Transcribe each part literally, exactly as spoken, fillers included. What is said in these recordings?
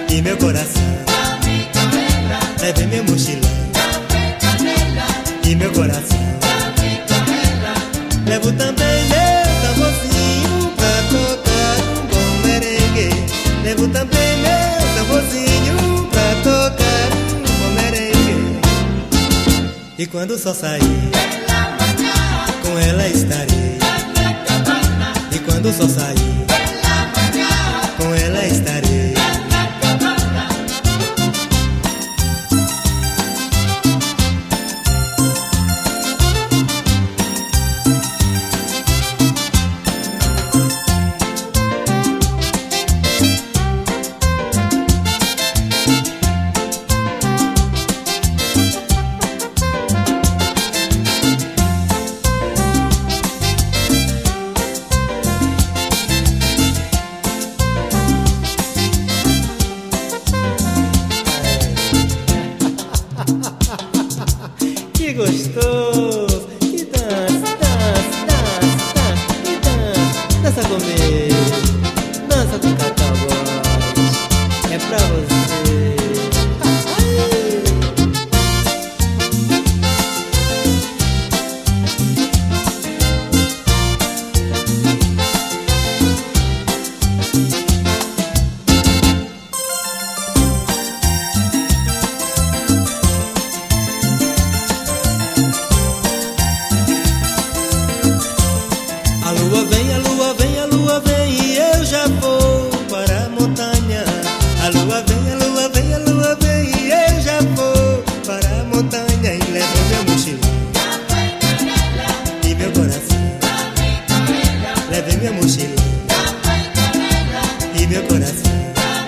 e meu coração. Leve minha mochila e meu coração. Levo também meu tamborzinho pra tocar um bom merengue. Levo também meu tamborzinho pra tocar um bom merengue. E quando o sol sair, com ela estarei. E quando o sol sair, com ela estarei. Que gostoso! Que dança, dança, dança, dança, que dança, dança comigo, dança com Cacau Boys, é pra você. A lua vem, a lua vem, a lua vem e eu já vou para a montanha. A lua vem, a lua vem, a lua vem e eu já vou para a montanha. E levo minha mochila e meu coração. Leve minha mochila e meu coração.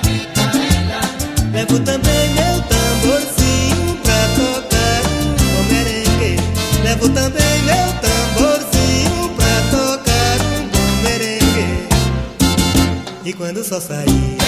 Levo também meu tamborzinho pra tocar um bom merengue. Levo também meu tamborzinho pra tocar. E quando o sol sair,